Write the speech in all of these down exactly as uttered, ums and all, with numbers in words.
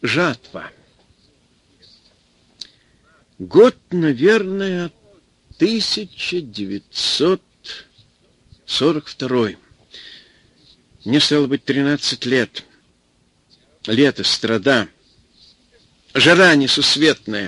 Жатва. Год, наверное, тысяча девятьсот сорок второй. Мне стало быть тринадцать лет. Лето, страда, жара несусветная.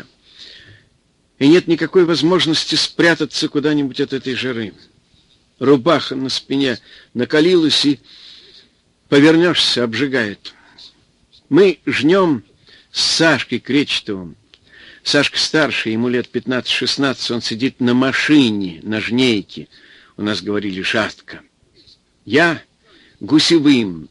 И нет никакой возможности спрятаться куда-нибудь от этой жары. Рубаха на спине накалилась, и повернешься, обжигает. Мы жнем с Сашкой Кречетовым. Сашка старше, ему лет пятнадцать-шестнадцать, он сидит на машине, на жнейке. У нас говорили жатка. Я гусевым.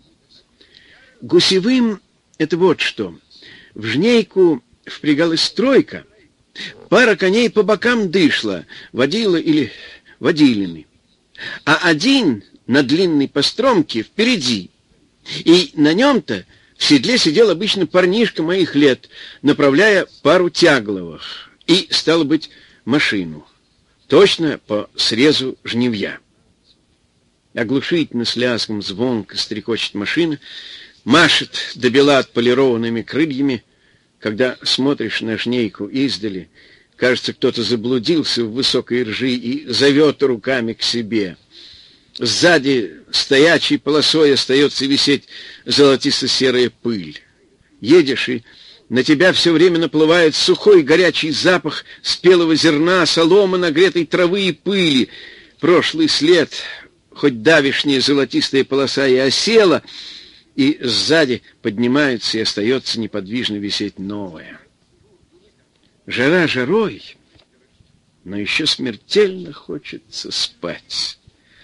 Гусевым — это вот что. В жнейку впрягалась тройка, пара коней по бокам дышла, водила или водилами, а один на длинной постромке впереди. И на нем-то в седле сидел обычно парнишка моих лет, направляя пару тягловых и, стало быть, машину, точно по срезу жнивья. Оглушительно с лязгом звонко стрекочет машина, машет до бела отполированными крыльями. Когда смотришь на жнейку издали, кажется, кто-то заблудился в высокой ржи и зовет руками к себе. Сзади стоячей полосой остается висеть золотисто-серая пыль. Едешь, и на тебя все время наплывает сухой горячий запах спелого зерна, соломы, нагретой травы и пыли. Прошлый след, хоть давишняя золотистая полоса и осела, и сзади поднимается и остается неподвижно висеть новая. Жара жарой, но еще смертельно хочется спать.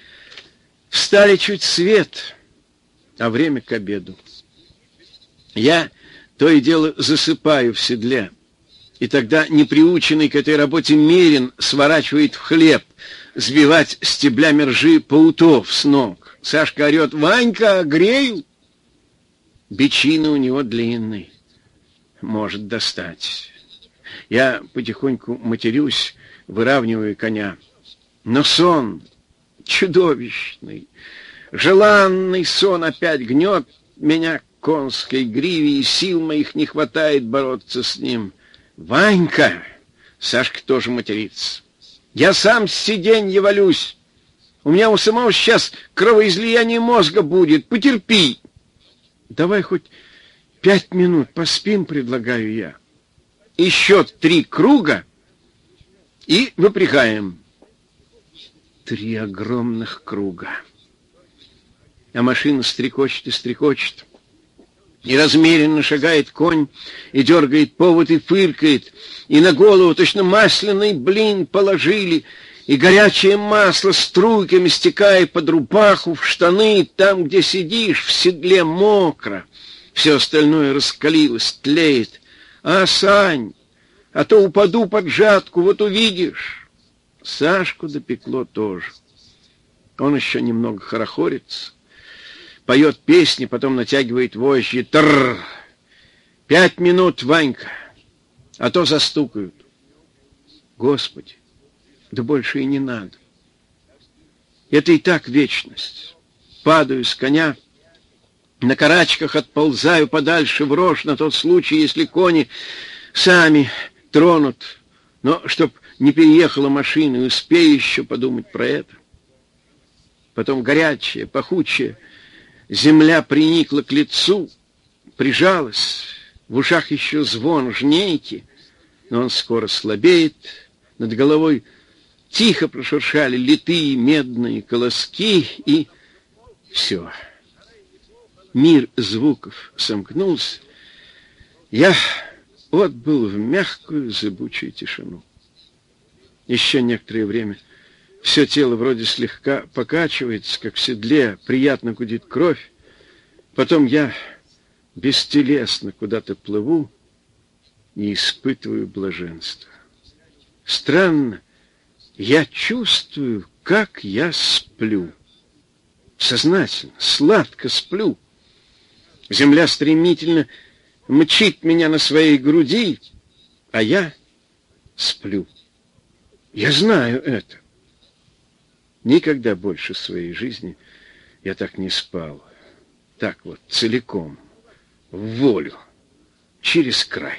Встали чуть свет, а время к обеду. Я то и дело засыпаю в седле, и тогда неприученный к этой работе мерин сворачивает в хлеб, сбивать стеблями ржи паутов с ног. Сашка орет: «Ванька, грею!» Бичина у него длинный, может достать. Я потихоньку матерюсь, выравниваю коня. Но сон чудовищный, желанный сон опять гнет меня к конской гриве, и сил моих не хватает бороться с ним. «Ванька!» — Сашка тоже матерится. «Я сам с сиденья валюсь. У меня у самого сейчас кровоизлияние мозга будет. Потерпи!» «Давай хоть пять минут поспим», — предлагаю я. Еще три круга и выпрягаем. Три огромных круга. А машина стрекочет и стрекочет. И размеренно шагает конь, и дергает повод, и фыркает, и на голову точно масляный блин положили, и горячее масло струйками стекает под рубаху, в штаны, там, где сидишь, в седле мокро. Все остальное раскалилось, тлеет. А, Сань, а то упаду под жатку, вот увидишь. Сашку допекло тоже. Он еще немного хорохорится, поет песни, потом натягивает вожжи. Трррр! Пять минут, Ванька, а то застукают. Господи, да больше и не надо. Это и так вечность. Падаю с коня, на карачках отползаю подальше в рожь на тот случай, если кони сами тронут. Но чтоб не переехала машина, и успею еще подумать про это. Потом горячая, пахучая земля приникла к лицу, прижалась, в ушах еще звон жнейки, но он скоро слабеет, над головой тихо прошуршали литые медные колоски, и все. Мир звуков сомкнулся. Я отбыл в мягкую зыбучую тишину. Еще некоторое время все тело вроде слегка покачивается, как в седле, приятно гудит кровь. Потом я бестелесно куда-то плыву и испытываю блаженство. Странно, я чувствую, как я сплю. Сознательно, сладко сплю. Земля стремительно мчит меня на своей груди, а я сплю. Я знаю это. Никогда больше в своей жизни я так не спал. Так вот, целиком, в волю. через край.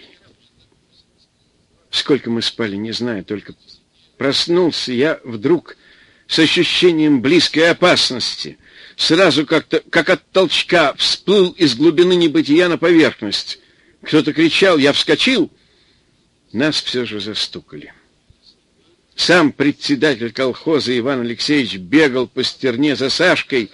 Сколько мы спали, не знаю, только проснулся я вдруг с ощущением близкой опасности. Сразу как-то, как от толчка, всплыл из глубины небытия на поверхность. Кто-то кричал, я вскочил. Нас все же застукали. Сам председатель колхоза Иван Алексеевич бегал по стерне за Сашкой,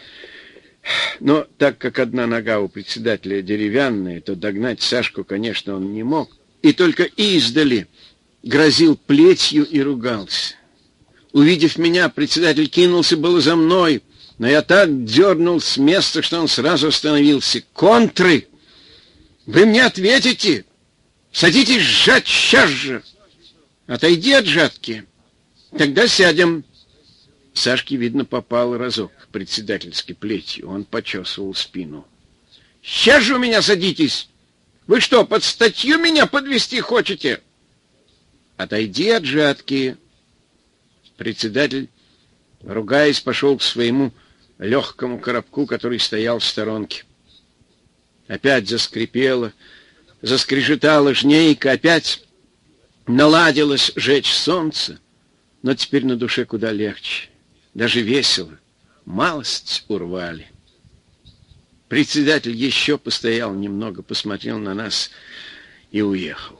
но так как одна нога у председателя деревянная, то догнать Сашку, конечно, он не мог. И только издали грозил плетью и ругался. Увидев меня, председатель кинулся было за мной, но я так дернул с места, что он сразу остановился. «Контры! Вы мне ответите! Садитесь сжать сейчас же! Отойди от жатки! Тогда сядем!» Сашке, видно, попал разок председательской плетью. Он почесывал спину. «Сейчас же у меня садитесь! Вы что, под статью меня подвести хотите?» «Отойди от жатки!» Председатель, ругаясь, пошел к своему легкому коробку, который стоял в сторонке. Опять заскрипела, заскрежетала жнейка, опять наладилось жечь солнце, но теперь на душе куда легче, даже весело, малость урвали. Председатель еще постоял немного, посмотрел на нас и уехал.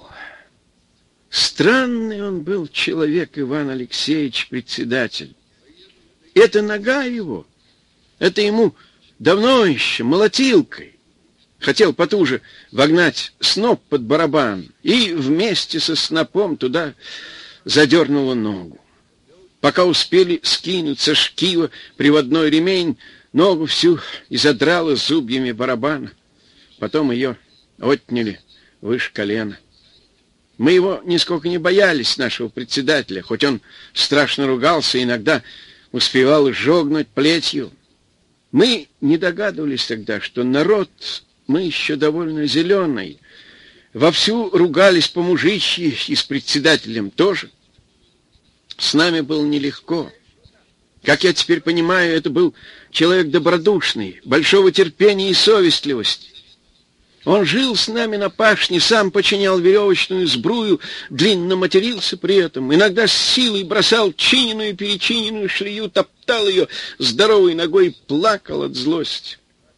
Странный он был человек, Иван Алексеевич, председатель. Это нога его, это ему давно еще молотилкой. Хотел потуже вогнать сноп под барабан, и вместе со снопом туда задернула ногу. Пока успели скинуть со шкива приводной ремень, ногу всю и задрала зубьями барабана. Потом ее отняли выше колена. Мы его нисколько не боялись, нашего председателя, хоть он страшно ругался и иногда успевал жогнуть плетью. Мы не догадывались тогда, что народ, мы еще довольно зеленый, вовсю ругались по-мужичьи и с председателем тоже. С нами было нелегко. Как я теперь понимаю, это был человек добродушный, большого терпения и совестливости. Он жил с нами на пашне, сам починял веревочную сбрую, длинно матерился при этом, иногда с силой бросал чиненную и перечиненную шлею, топтал ее здоровой ногой и плакал от злости.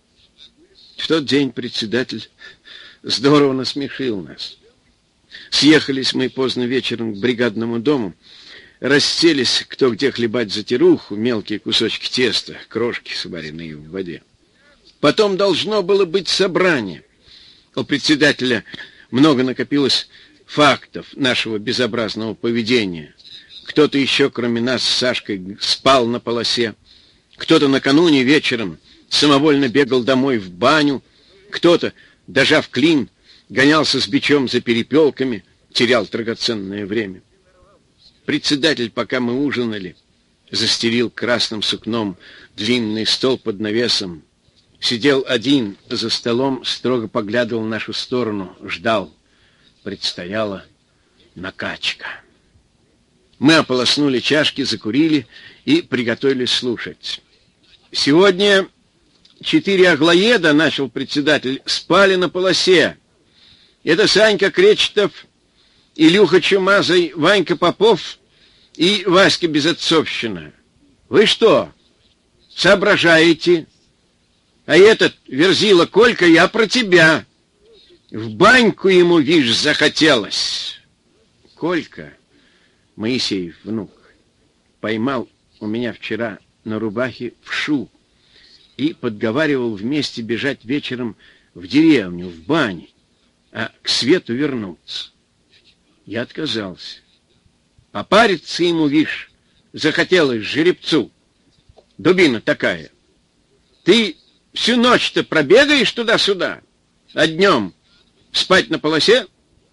В тот день председатель здорово насмешил нас. Съехались мы поздно вечером к бригадному дому, расселись кто где хлебать затируху, мелкие кусочки теста, крошки, сваренные в воде. Потом должно было быть собрание. У председателя много накопилось фактов нашего безобразного поведения. Кто-то еще, кроме нас с Сашкой, спал на полосе. Кто-то накануне вечером самовольно бегал домой в баню. Кто-то, дожав клин, гонялся с бичом за перепелками, терял драгоценное время. Председатель, пока мы ужинали, застелил красным сукном длинный стол под навесом. Сидел один за столом, строго поглядывал в нашу сторону, ждал. Предстояла накачка. Мы ополоснули чашки, закурили и приготовились слушать. Сегодня четыре аглоеда, начал председатель, спали на полосе. Это Санька Кречетов, Илюха Чумазый, Ванька Попов и Васька Безотцовщина. Вы что, соображаете? А этот, Верзила Колька, я про тебя. В баньку ему, вишь, захотелось. Колька, Моисеев внук, поймал у меня вчера на рубахе вшу и подговаривал вместе бежать вечером в деревню, в бане, а к свету вернуться. Я отказался. Попариться ему, вишь, захотелось жеребцу. Дубина такая. Ты всю ночь-то пробегаешь туда-сюда, а днем спать на полосе?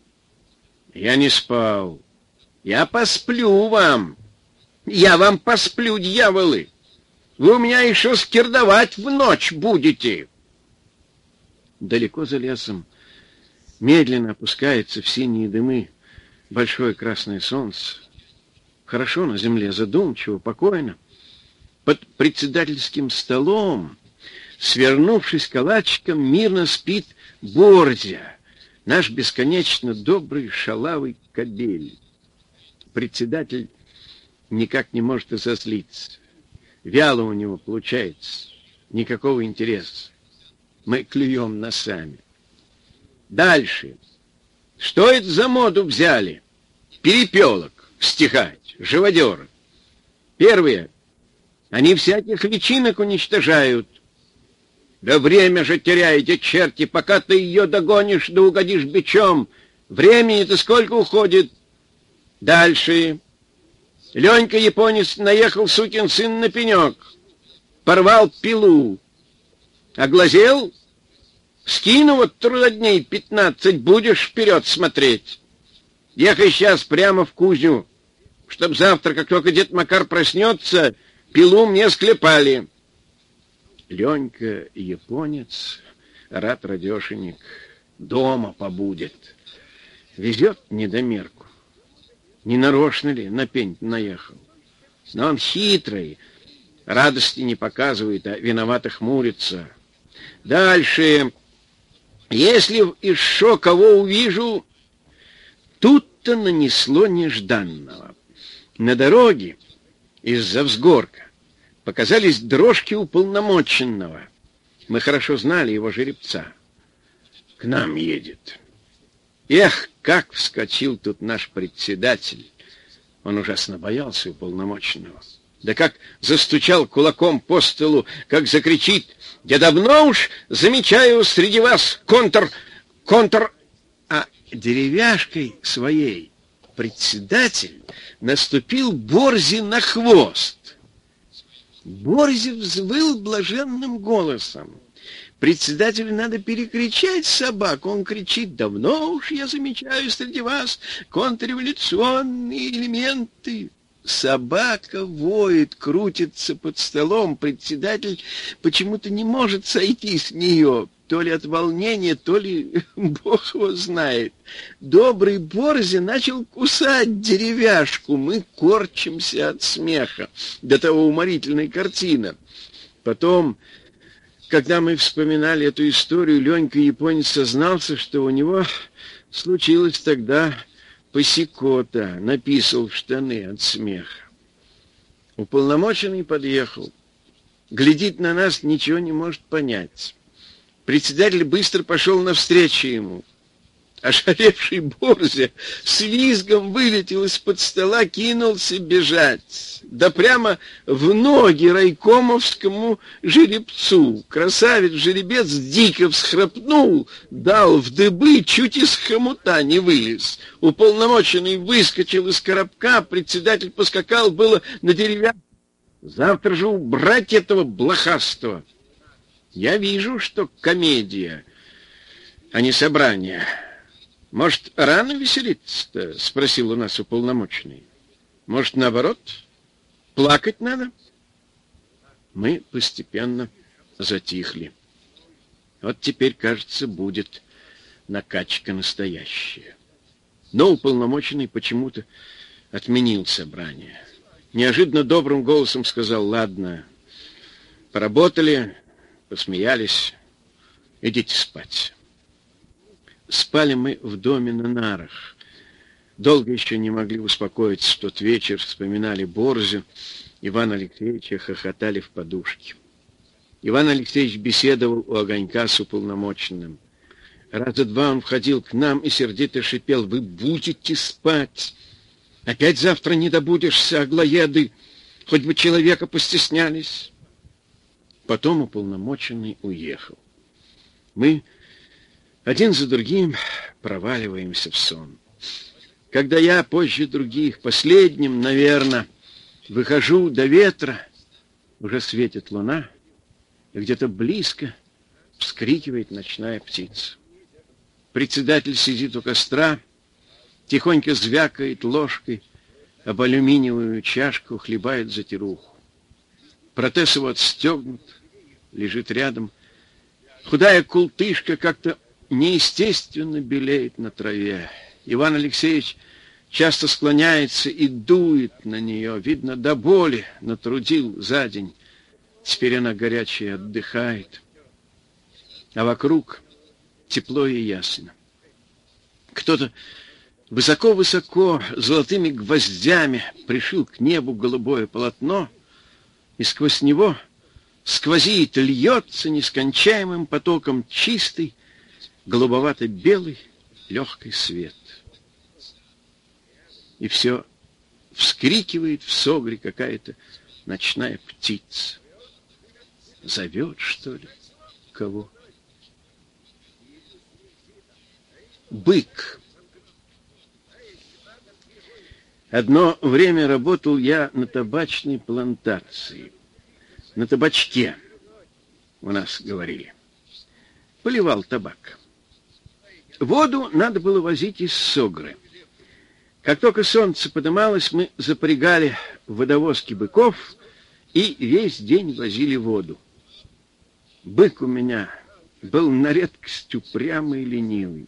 Я не спал. Я посплю вам. Я вам посплю, дьяволы. Вы у меня еще скирдовать в ночь будете. Далеко за лесом медленно опускается в синие дымы большое красное солнце. Хорошо на земле, задумчиво, покойно. Под председательским столом, свернувшись калачиком, мирно спит Борзя. Наш бесконечно добрый шалавый кобель. Председатель никак не может разозлиться. Вяло у него получается. Никакого интереса. Мы клюем носами. Дальше. Что это за моду взяли? Перепелок стихать, живодеры. Первые. Они всяких личинок уничтожают. Да время же теряете, черти, пока ты ее догонишь, да угодишь бичом. Времени-то сколько уходит? Дальше. Ленька японец наехал, сукин сын, на пенек. Порвал пилу. Оглазел? Скину вот трудодней пятнадцать, будешь вперед смотреть. Ехай сейчас прямо в кузню, чтоб завтра, как только дед Макар проснется, пилу мне склепали. Ленька японец, рад радешенек, дома побудет. Везет недомерку. Не нарочно ли на пень наехал? Но он хитрый, радости не показывает, а виновато хмурится. Дальше. Если еще кого увижу, тут-то нанесло нежданного. На дороге из-за взгорка показались дрожки уполномоченного. Мы хорошо знали его жеребца. К нам едет. Эх, как вскочил тут наш председатель. Он ужасно боялся уполномоченного. Да как застучал кулаком по столу, как закричит: «Я давно уж замечаю среди вас контр... контр...» А деревяшкой своей председатель наступил Борзе на хвост. Борзе взвыл блаженным голосом. Председателю надо перекричать собак. Он кричит: «Давно уж я замечаю среди вас контрреволюционные элементы». Собака воет, крутится под столом. Председатель почему-то не может сойти с нее. То ли от волнения, то ли бог его знает. Добрый Борзе начал кусать деревяшку. Мы корчимся от смеха. До того уморительная картина. Потом, когда мы вспоминали эту историю, Ленька японец сознался, что у него случилось тогда посекота, написал в штаны от смеха. Уполномоченный подъехал. Глядит на нас, ничего не может понять. Председатель быстро пошел навстречу ему. Ошалевший Борзе с визгом вылетел из-под стола, кинулся бежать. Да прямо в ноги райкомовскому жеребцу. Красавец-жеребец дико всхрапнул, дал в дыбы, чуть из хомута не вылез. Уполномоченный выскочил из коробка, председатель поскакал было на деревянный. Завтра же убрать этого блохастого. Я вижу, что комедия, а не собрание. Может, рано веселиться-то? — спросил у нас уполномоченный. Может, наоборот, плакать надо? Мы постепенно затихли. Вот теперь, кажется, будет накачка настоящая. Но уполномоченный почему-то отменил собрание. Неожиданно добрым голосом сказал: «Ладно, поработали, посмеялись, идите спать». Спали мы в доме на нарах. Долго еще не могли успокоиться. В тот вечер вспоминали Борзю, Ивана Алексеевича, хохотали в подушке. Иван Алексеевич беседовал у огонька с уполномоченным. Раза два он входил к нам и сердито шипел: «Вы будете спать! Опять завтра не добудешься, аглоеды! Хоть бы человека постеснялись!» Потом уполномоченный уехал. Мы один за другим проваливаемся в сон. Когда я позже других, последним, наверное, выхожу до ветра, уже светит луна, и где-то близко вскрикивает ночная птица. Председатель сидит у костра, тихонько звякает ложкой об алюминиевую чашку, хлебает затируху. Протез его отстегнут, лежит рядом. Худая култышка как-то неестественно белеет на траве. Иван Алексеевич часто склоняется и дует на нее. Видно, до боли натрудил за день. Теперь она горячая отдыхает. А вокруг тепло и ясно. Кто-то высоко-высоко золотыми гвоздями пришил к небу голубое полотно, и сквозь него сквозит, льется нескончаемым потоком чистый, голубовато-белый, легкий свет. И все вскрикивает в согре какая-то ночная птица. Зовет, что ли, кого? Бык. Одно время работал я на табачной плантации. На табачке, у нас говорили. Поливал табак. Воду надо было возить из Согры. Как только солнце подымалось, мы запрягали в водовозки быков и весь день возили воду. Бык у меня был на редкость упрямый и ленивый.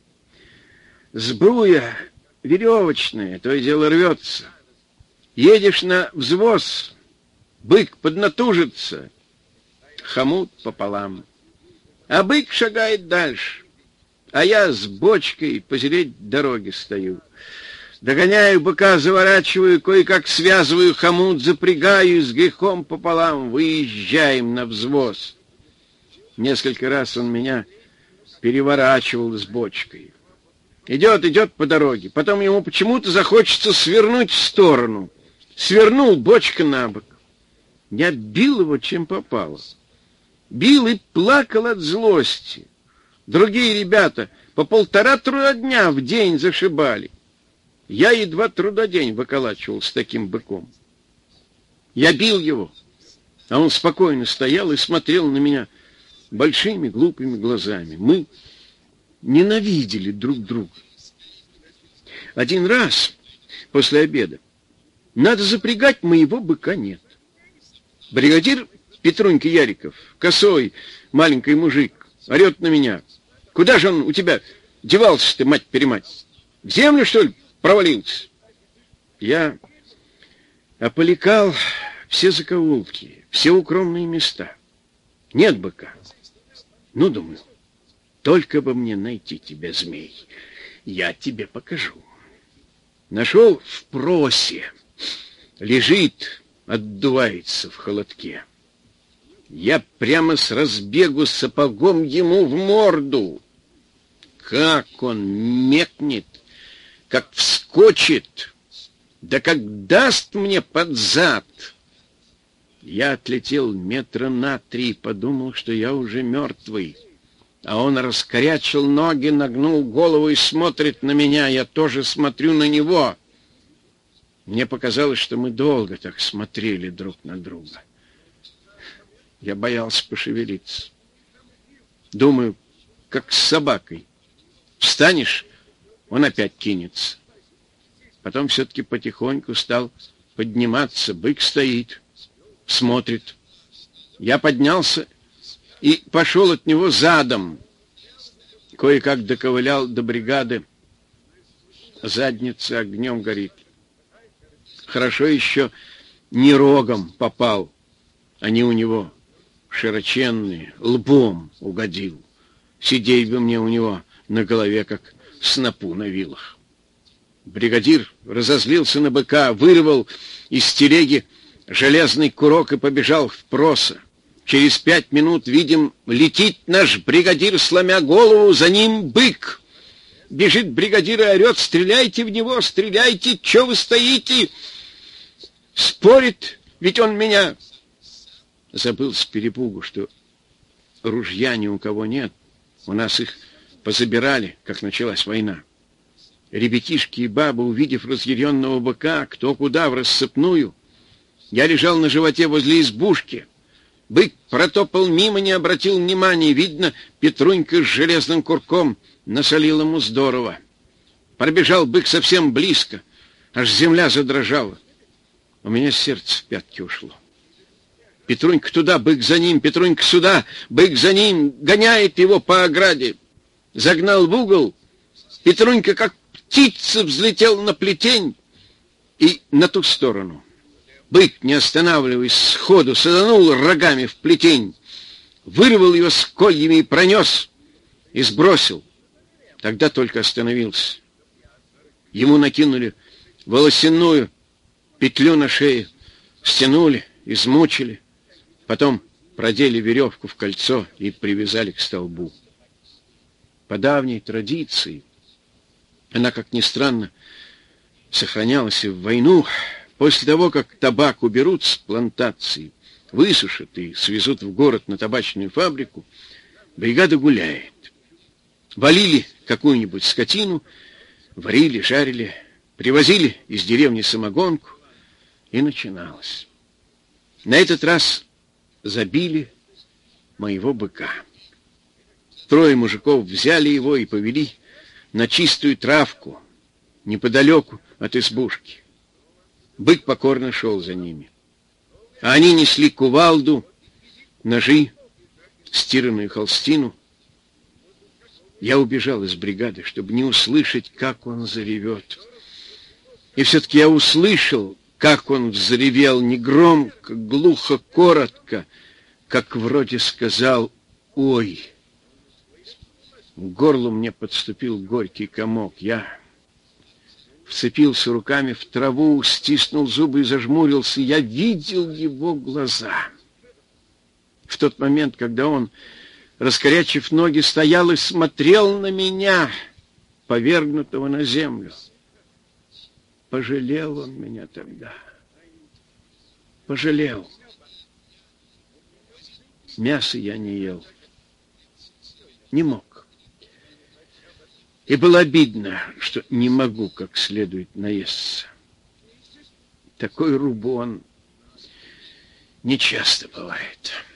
Сбруя веревочная, то и дело рвется. Едешь на взвоз, бык поднатужится, хомут пополам. А бык шагает дальше, а я с бочкой посередине дороги стою. Догоняю быка, заворачиваю, кое-как связываю хомут, запрягаю и с грехом пополам выезжаем на взвоз. Несколько раз он меня переворачивал с бочкой. Идет, идет по дороге. Потом ему почему-то захочется свернуть в сторону. Свернул, бочка на бок. Я бил его, чем попало. Бил и плакал от злости. Другие ребята по полтора трудодня в день зашибали. Я едва трудодень выколачивал с таким быком. Я бил его, а он спокойно стоял и смотрел на меня большими глупыми глазами. Мы ненавидели друг друга. Один раз после обеда надо запрягать, моего быка нет. Бригадир Петрунька Яриков, косой, маленький мужик, орет на меня. Куда же он у тебя девался ты, мать-перемать? В землю, что ли, провалился? Я ополикал все закоулки, все укромные места. Нет быка. Ну, думаю, только бы мне найти тебя, змей. Я тебе покажу. Нашел в просе. Лежит, отдувается в холодке. Я прямо с разбегу сапогом ему в морду. Как он мекнет, как вскочит, да как даст мне под зад. Я отлетел метра на три, подумал, что я уже мертвый. А он раскорячил ноги, нагнул голову и смотрит на меня. Я тоже смотрю на него. Мне показалось, что мы долго так смотрели друг на друга. Я боялся пошевелиться. Думаю, как с собакой. Встанешь, он опять кинется. Потом все-таки потихоньку стал подниматься. Бык стоит, смотрит. Я поднялся и пошел от него задом. Кое-как доковылял до бригады. Задница огнем горит. Хорошо еще не рогом попал. Они у него широченные, лбом угодил. Сидеть бы мне у него на голове, как снопу на вилах. Бригадир разозлился на быка, вырвал из телеги железный курок и побежал в проса. Через пять минут, видим, летит наш бригадир, сломя голову, за ним бык. Бежит бригадир и орет: стреляйте в него, стреляйте, че вы стоите? Спорит, ведь он меня... Забыл с перепугу, что ружья ни у кого нет. У нас их позабирали, как началась война. Ребятишки и бабы, увидев разъяренного быка, кто куда в рассыпную. Я лежал на животе возле избушки. Бык протопал мимо, не обратил внимания. Видно, Петрунька с железным курком насолил ему здорово. Пробежал бык совсем близко, аж земля задрожала. У меня сердце в пятки ушло. Петрунька туда, бык за ним, Петрунька сюда, бык за ним, гоняет его по ограде. Загнал в угол, Петрунька, как птица, взлетел на плетень и на ту сторону. Бык, не останавливаясь, сходу саданул рогами в плетень, вырвал ее с кольями и пронес, и сбросил. Тогда только остановился. Ему накинули волосяную петлю на шею, стянули, измучили, потом продели веревку в кольцо и привязали к столбу. По давней традиции, она, как ни странно, сохранялась и в войну. После того, как табак уберут с плантации, высушат и свезут в город на табачную фабрику, бригада гуляет. Валили какую-нибудь скотину, варили, жарили, привозили из деревни самогонку, и начиналось. На этот раз забили моего быка. Трое мужиков взяли его и повели на чистую травку, неподалеку от избушки. Бык покорно шел за ними. А они несли кувалду, ножи, стиранную холстину. Я убежал из бригады, чтобы не услышать, как он заревет. И все-таки я услышал, как он взревел, негромко, глухо, коротко, как вроде сказал «Ой». К горлу мне подступил горький комок. Я вцепился руками в траву, стиснул зубы и зажмурился. Я видел его глаза. В тот момент, когда он, раскорячив ноги, стоял и смотрел на меня, повергнутого на землю. Пожалел он меня тогда. Пожалел. Мяса я не ел. Не мог. И было обидно, что не могу как следует наесться. Такой рубон нечасто бывает.